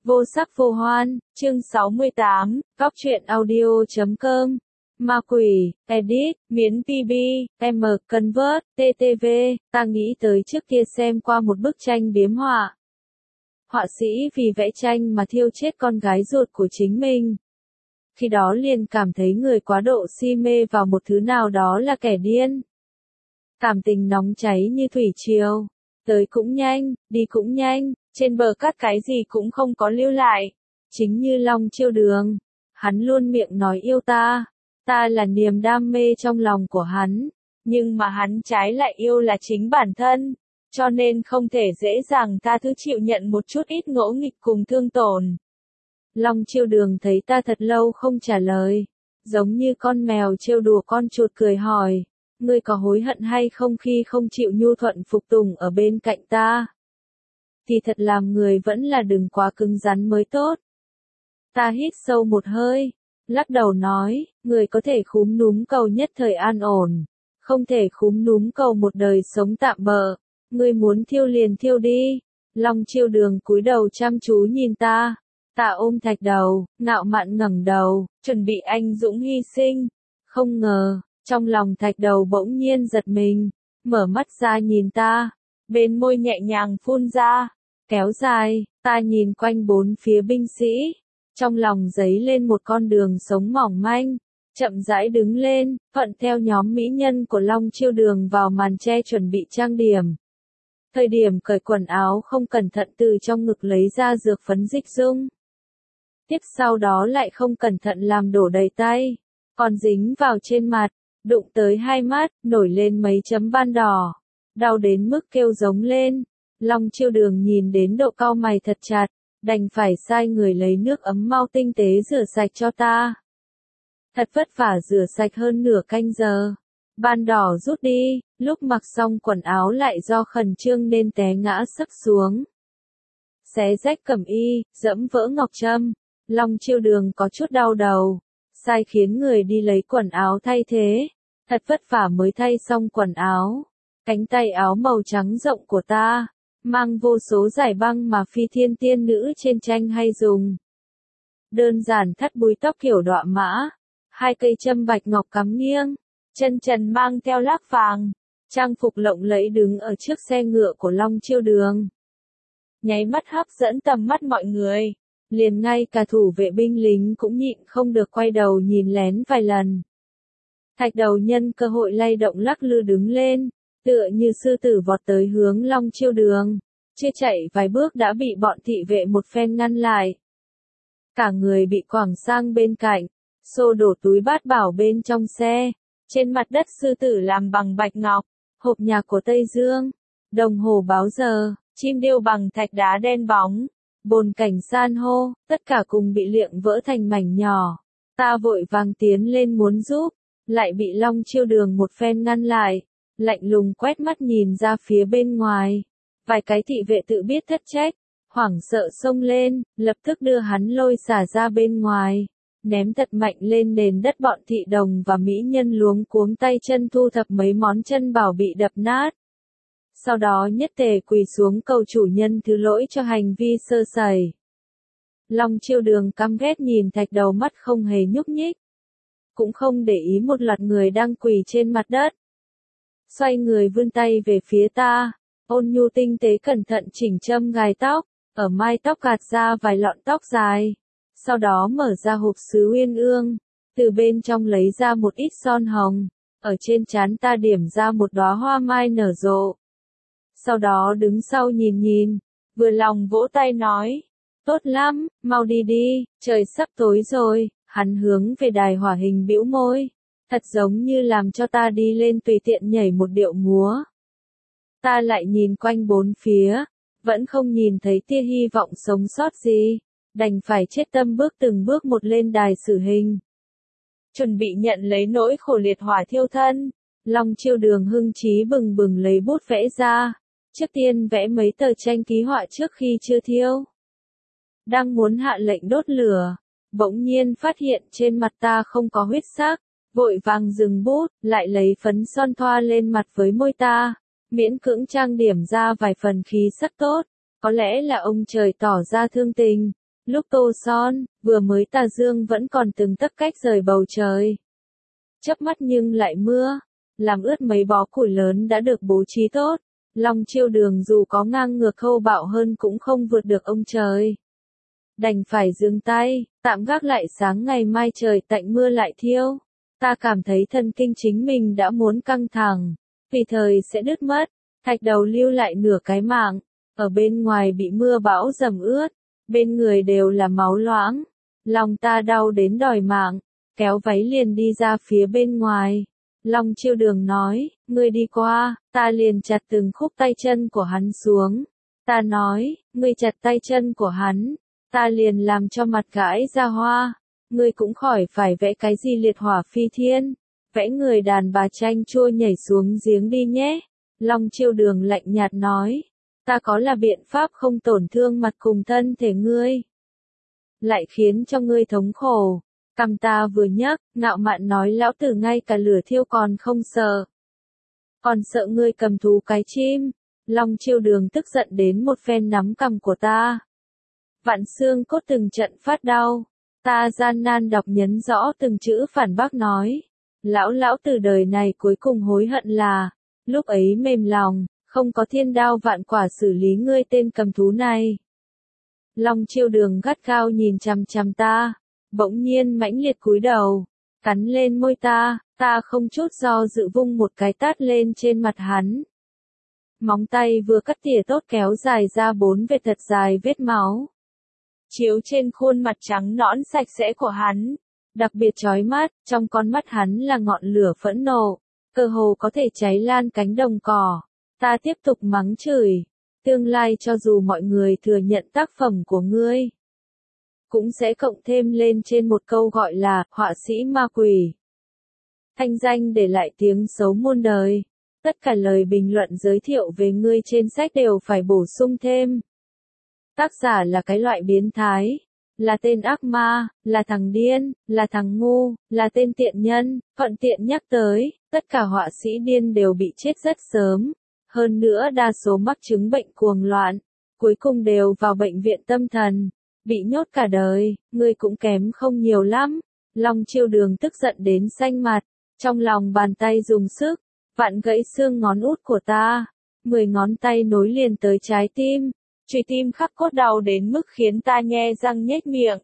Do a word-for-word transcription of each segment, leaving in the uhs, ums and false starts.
Vô sắc vô hoan, chương sáu mươi tám, góc truyện audio chấm com. Ma quỷ, edit, miến pê bê, M, convert, tê tê vê, ta nghĩ tới trước kia xem qua một bức tranh biếm họa. Họa sĩ vì vẽ tranh mà thiêu chết con gái ruột của chính mình. Khi đó liền cảm thấy người quá độ si mê vào một thứ nào đó là kẻ điên. Cảm tình nóng cháy như thủy triều, tới cũng nhanh, đi cũng nhanh, trên bờ cát cái gì cũng không có lưu lại. Chính như Long Chiêu Đường, hắn luôn miệng nói yêu ta, ta là niềm đam mê trong lòng của hắn, nhưng mà hắn trái lại yêu là chính bản thân, cho nên không thể dễ dàng tha thứ chịu nhận một chút ít ngỗ nghịch cùng thương tổn. Long Chiêu Đường thấy ta thật lâu không trả lời, giống như con mèo trêu đùa con chuột cười hỏi, ngươi có hối hận hay không khi không chịu nhu thuận phục tùng ở bên cạnh ta? Thì thật làm người vẫn là đừng quá cứng rắn mới tốt. Ta hít sâu một hơi, lắc đầu nói, người có thể khúm núm cầu nhất thời an ổn, không thể khúm núm cầu một đời sống tạm bợ, ngươi muốn thiêu liền thiêu đi. Long Chiêu Đường cúi đầu chăm chú nhìn ta, ta ôm thạch đầu, ngạo mạn ngẩng đầu, chuẩn bị anh dũng hy sinh. Không ngờ, trong lòng thạch đầu bỗng nhiên giật mình, mở mắt ra nhìn ta, bên môi nhẹ nhàng phun ra, kéo dài, ta nhìn quanh bốn phía binh sĩ, trong lòng dấy lên một con đường sống mỏng manh, chậm rãi đứng lên, thuận theo nhóm mỹ nhân của Long Chiêu Đường vào màn che chuẩn bị trang điểm. Thời điểm cởi quần áo không cẩn thận từ trong ngực lấy ra dược phấn dịch dung. Tiếp sau đó lại không cẩn thận làm đổ đầy tay, còn dính vào trên mặt, đụng tới hai mắt, nổi lên mấy chấm ban đỏ, đau đến mức kêu giống lên. Long Chiêu Đường nhìn đến độ cau mày thật chặt, đành phải sai người lấy nước ấm mau tinh tế rửa sạch cho ta. Thật vất vả rửa sạch hơn nửa canh giờ, ban đỏ rút đi, lúc mặc xong quần áo lại do khẩn trương nên té ngã sấp xuống. Xé rách cẩm y, dẫm vỡ ngọc trâm, Long Chiêu Đường có chút đau đầu, sai khiến người đi lấy quần áo thay thế, thật vất vả mới thay xong quần áo. Cánh tay áo màu trắng rộng của ta, mang vô số giải băng mà phi thiên tiên nữ trên tranh hay dùng. Đơn giản thắt búi tóc kiểu đọa mã, hai cây châm bạch ngọc cắm nghiêng, chân trần mang theo lác vàng, trang phục lộng lẫy đứng ở trước xe ngựa của Long Chiêu Đường. Nháy mắt hấp dẫn tầm mắt mọi người, liền ngay cả thủ vệ binh lính cũng nhịn không được quay đầu nhìn lén vài lần. Thạch đầu nhân cơ hội lay động lắc lư đứng lên, tựa như sư tử vọt tới hướng Long Chiêu Đường, chưa chạy vài bước đã bị bọn thị vệ một phen ngăn lại. Cả người bị quẳng sang bên cạnh, xô đổ túi bát bảo bên trong xe, trên mặt đất sư tử làm bằng bạch ngọc, hộp nhạc của Tây Dương, đồng hồ báo giờ, chim điêu bằng thạch đá đen bóng, bồn cảnh san hô, tất cả cùng bị liệng vỡ thành mảnh nhỏ. Ta vội vàng tiến lên muốn giúp, lại bị Long Chiêu Đường một phen ngăn lại, lạnh lùng quét mắt nhìn ra phía bên ngoài. Vài cái thị vệ tự biết thất trách, hoảng sợ xông lên, lập tức đưa hắn lôi xả ra bên ngoài, ném thật mạnh lên nền đất. Bọn thị đồng và mỹ nhân luống cuống tay chân thu thập mấy món chân bảo bị đập nát. Sau đó nhất tề quỳ xuống cầu chủ nhân thứ lỗi cho hành vi sơ sẩy. Long Chiêu Đường căm ghét nhìn thạch đầu, mắt không hề nhúc nhích, cũng không để ý một loạt người đang quỳ trên mặt đất. Xoay người vươn tay về phía ta, ôn nhu tinh tế cẩn thận chỉnh châm gài tóc, ở mai tóc gạt ra vài lọn tóc dài. Sau đó mở ra hộp sứ uyên ương, từ bên trong lấy ra một ít son hồng, ở trên trán ta điểm ra một đóa hoa mai nở rộ. Sau đó đứng sau nhìn nhìn, vừa lòng vỗ tay nói, tốt lắm, mau đi đi, trời sắp tối rồi. Hắn hướng về đài hỏa hình bĩu môi, thật giống như làm cho ta đi lên tùy tiện nhảy một điệu múa. Ta lại nhìn quanh bốn phía, vẫn không nhìn thấy tia hy vọng sống sót gì, đành phải chết tâm bước từng bước một lên đài xử hình. Chuẩn bị nhận lấy nỗi khổ liệt hỏa thiêu thân, Long Chiêu Đường hưng trí bừng bừng lấy bút vẽ ra, trước tiên vẽ mấy tờ tranh ký họa trước khi chưa thiêu. Đang muốn hạ lệnh đốt lửa, bỗng nhiên phát hiện trên mặt ta không có huyết sắc, vội vàng dừng bút, lại lấy phấn son thoa lên mặt với môi ta, miễn cưỡng trang điểm ra vài phần khí sắc tốt, có lẽ là ông trời tỏ ra thương tình, Lúc tô son, vừa mới tà dương vẫn còn từng tấc cách rời bầu trời. Chớp mắt nhưng lại mưa, làm ướt mấy bó củi lớn đã được bố trí tốt. Long Chiêu Đường dù có ngang ngược thô bạo hơn cũng không vượt được ông trời. Đành phải dừng tay, tạm gác lại sáng ngày mai trời tạnh mưa lại thiêu. Ta cảm thấy thần kinh chính mình đã muốn căng thẳng, vì thời sẽ đứt mất. Thạch Đầu lưu lại nửa cái mạng, ở bên ngoài bị mưa bão dầm ướt, bên người đều là máu loãng. Lòng ta đau đến đòi mạng, kéo váy liền đi ra phía bên ngoài. Long Chiêu Đường nói, ngươi đi qua, ta liền chặt từng khúc tay chân của hắn xuống. Ta nói, ngươi chặt tay chân của hắn, ta liền làm cho mặt gãi ra hoa. Ngươi cũng khỏi phải vẽ cái gì liệt hỏa phi thiên, vẽ người đàn bà chanh chua nhảy xuống giếng đi nhé. Long Chiêu Đường lạnh nhạt nói, ta có là biện pháp không tổn thương mặt cùng thân thể ngươi, lại khiến cho ngươi thống khổ. Cằm ta vừa nhấc, ngạo mạn nói lão tử ngay cả lửa thiêu còn không sợ. Còn sợ ngươi cầm thú cái chim. Long Chiêu Đường tức giận đến một phen nắm cằm của ta. Vạn xương cốt từng trận phát đau. Ta gian nan đọc nhấn rõ từng chữ phản bác nói. Lão lão tử đời này cuối cùng hối hận là, lúc ấy mềm lòng, không có thiên đao vạn quả xử lý ngươi tên cầm thú này. Long Chiêu Đường gắt gao nhìn chằm chằm ta, bỗng nhiên mãnh liệt cúi đầu, cắn lên môi ta, ta không chút do dự vung một cái tát lên trên mặt hắn. Móng tay vừa cắt tỉa tốt kéo dài ra bốn vệt thật dài vết máu, chiếu trên khuôn mặt trắng nõn sạch sẽ của hắn, đặc biệt chói mắt, trong con mắt hắn là ngọn lửa phẫn nộ, cơ hồ có thể cháy lan cánh đồng cỏ. Ta tiếp tục mắng chửi, tương lai cho dù mọi người thừa nhận tác phẩm của ngươi, cũng sẽ cộng thêm lên trên một câu gọi là họa sĩ ma quỷ. Thanh danh để lại tiếng xấu muôn đời. Tất cả lời bình luận giới thiệu về ngươi trên sách đều phải bổ sung thêm. Tác giả là cái loại biến thái, là tên ác ma, là thằng điên, là thằng ngu, là tên tiện nhân. Thuận tiện nhắc tới, tất cả họa sĩ điên đều bị chết rất sớm. Hơn nữa đa số mắc chứng bệnh cuồng loạn, cuối cùng đều vào bệnh viện tâm thần, bị nhốt cả đời. Ngươi cũng kém không nhiều lắm. Long Chiêu Đường tức giận đến xanh mặt, trong lòng bàn tay dùng sức, vặn gãy xương ngón út của ta, mười ngón tay nối liền tới trái tim, truy tim khắc cốt đau đến mức khiến ta nhe răng nhếch miệng.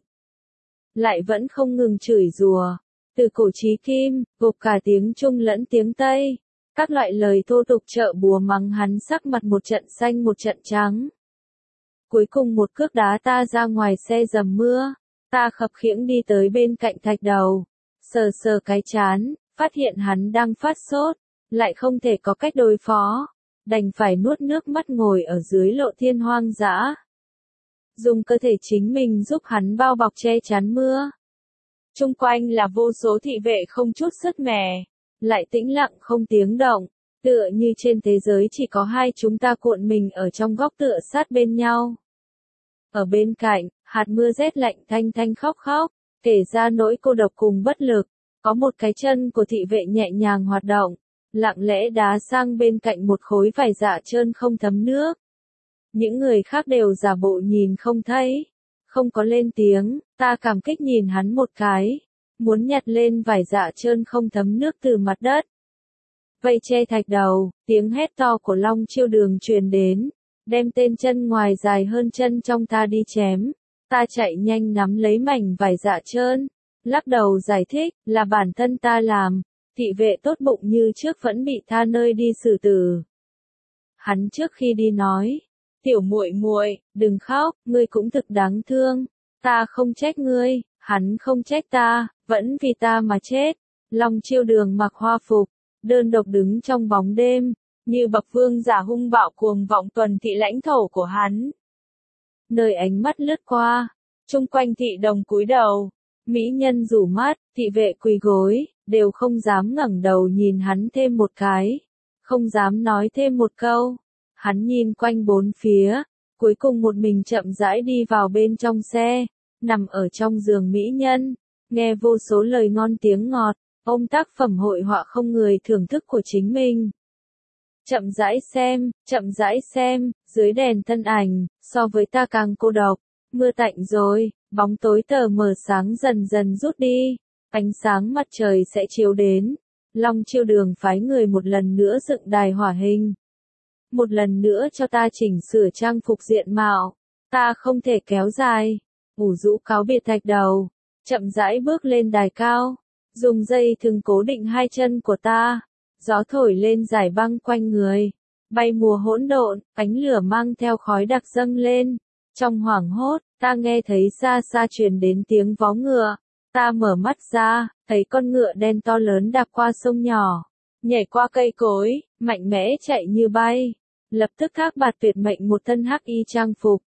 Lại vẫn không ngừng chửi rủa, từ cổ chí kim, gộp cả tiếng Trung lẫn tiếng Tây, các loại lời thô tục trợ búa mắng hắn sắc mặt một trận xanh một trận trắng. Cuối cùng một cước đá ta ra ngoài xe dầm mưa, ta khập khiễng đi tới bên cạnh Thạch Đầu, sờ sờ cái trán, phát hiện hắn đang phát sốt, lại không thể có cách đối phó, đành phải nuốt nước mắt ngồi ở dưới lộ thiên hoang dã, dùng cơ thể chính mình giúp hắn bao bọc che chắn mưa. Chung quanh là vô số thị vệ không chút sứt mẻ, lại tĩnh lặng không tiếng động, tựa như trên thế giới chỉ có hai chúng ta cuộn mình ở trong góc tựa sát bên nhau. Ở bên cạnh, hạt mưa rét lạnh thanh thanh khóc khóc, kể ra nỗi cô độc cùng bất lực. Có một cái chân của thị vệ nhẹ nhàng hoạt động, lặng lẽ đá sang bên cạnh một khối vải dạ trơn không thấm nước. Những người khác đều giả bộ nhìn không thấy, không có lên tiếng. Ta cảm kích nhìn hắn một cái, muốn nhặt lên vải dạ trơn không thấm nước từ mặt đất. Vây che Thạch Đầu, tiếng hét to của Long Chiêu Đường truyền đến, đem tên chân ngoài dài hơn chân trong ta đi chém. Ta chạy nhanh nắm lấy mảnh vải dạ trơn, lắc đầu giải thích, là bản thân ta làm. Thị vệ tốt bụng như trước vẫn bị tha nơi đi xử tử. Hắn trước khi đi nói, tiểu muội muội, đừng khóc, ngươi cũng thực đáng thương. Ta không trách ngươi, hắn không trách ta, vẫn vì ta mà chết. Long Chiêu Đường mặc hoa phục, đơn độc đứng trong bóng đêm, như bậc vương giả hung bạo cuồng vọng tuần thị lãnh thổ của hắn. Nơi ánh mắt lướt qua, chung quanh thị đồng cúi đầu, mỹ nhân rủ mắt, thị vệ quỳ gối, đều không dám ngẩng đầu nhìn hắn thêm một cái, không dám nói thêm một câu. Hắn nhìn quanh bốn phía, cuối cùng một mình chậm rãi đi vào bên trong xe, nằm ở trong giường mỹ nhân, nghe vô số lời ngon tiếng ngọt, ôm tác phẩm hội họa không người thưởng thức của chính mình. Chậm rãi xem, chậm rãi xem, dưới đèn thân ảnh, so với ta càng cô độc, Mưa tạnh rồi, bóng tối tờ mờ sáng dần dần rút đi, ánh sáng mặt trời sẽ chiếu đến. Long Chiêu Đường phái người một lần nữa dựng đài hỏa hình. Một lần nữa cho ta chỉnh sửa trang phục diện mạo. Ta không thể kéo dài. Ủ rũ cáo biệt Thạch Đầu. Chậm rãi bước lên đài cao. Dùng dây thừng cố định hai chân của ta. Gió thổi lên giải băng quanh người. Bay mùa hỗn độn, ánh lửa mang theo khói đặc dâng lên. Trong hoảng hốt, ta nghe thấy xa xa truyền đến tiếng vó ngựa. Ta mở mắt ra, thấy con ngựa đen to lớn đạp qua sông nhỏ. Nhảy qua cây cối, mạnh mẽ chạy như bay. Lập tức Thác Bạt Tuyệt Mệnh một thân hắc y trang phục.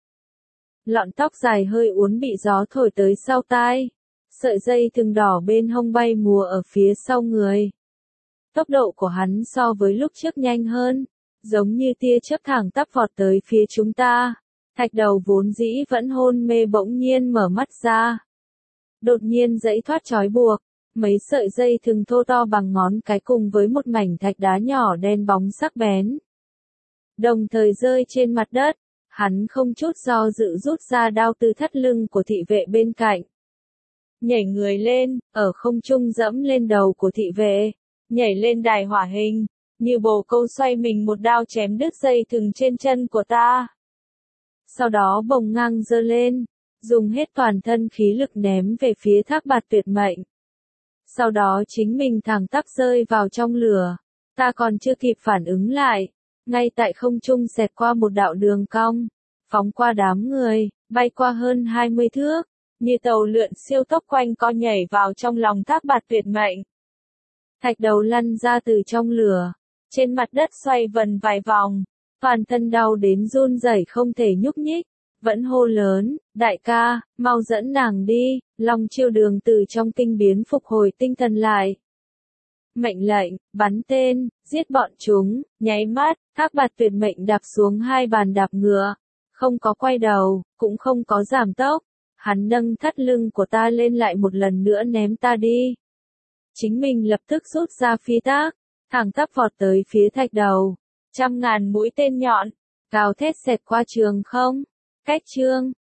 Lọn tóc dài hơi uốn bị gió thổi tới sau tai. Sợi dây thừng đỏ bên hông bay mùa ở phía sau người. Tốc độ của hắn so với lúc trước nhanh hơn. Giống như tia chớp thẳng tắp vọt tới phía chúng ta. Thạch Đầu vốn dĩ vẫn hôn mê bỗng nhiên mở mắt ra. Đột nhiên giãy thoát trói buộc. Mấy sợi dây thừng thô to bằng ngón cái cùng với một mảnh thạch đá nhỏ đen bóng sắc bén. Đồng thời rơi trên mặt đất. Hắn không chút do dự rút ra đao từ thắt lưng của thị vệ bên cạnh. Nhảy người lên, ở không trung dẫm lên đầu của thị vệ. Nhảy lên đài hỏa hình. Như bồ câu xoay mình một đao chém đứt dây thừng trên chân của ta. Sau đó bồng ngang giơ lên. Dùng hết toàn thân khí lực ném về phía Thác Bạt Tuyệt Mệnh. Sau đó chính mình thẳng tắp rơi vào trong lửa. Ta còn chưa kịp phản ứng lại. Ngay tại không trung xẹt qua một đạo đường cong. Phóng qua đám người, bay qua hơn hai mươi thước. Như tàu lượn siêu tốc quanh co nhảy vào trong lòng Thác Bạt Tuyệt Mệnh. Thạch Đầu lăn ra từ trong lửa. Trên mặt đất xoay vần vài vòng. Toàn thân đau đến run rẩy không thể nhúc nhích. Vẫn hô lớn, đại ca, mau dẫn nàng đi. Long Chiêu Đường từ trong kinh biến phục hồi tinh thần lại. Mệnh lệnh, bắn tên, giết bọn chúng, nháy mắt, Thác Bạt Tuyệt Mệnh đạp xuống hai bàn đạp ngựa. Không có quay đầu, cũng không có giảm tốc. Hắn nâng thắt lưng của ta lên lại một lần nữa ném ta đi. Chính mình lập tức rút ra phi tác, thẳng tắp vọt tới phía Thạch Đầu. Trăm ngàn mũi tên nhọn, gào thét xẹt qua trường không. Cách chương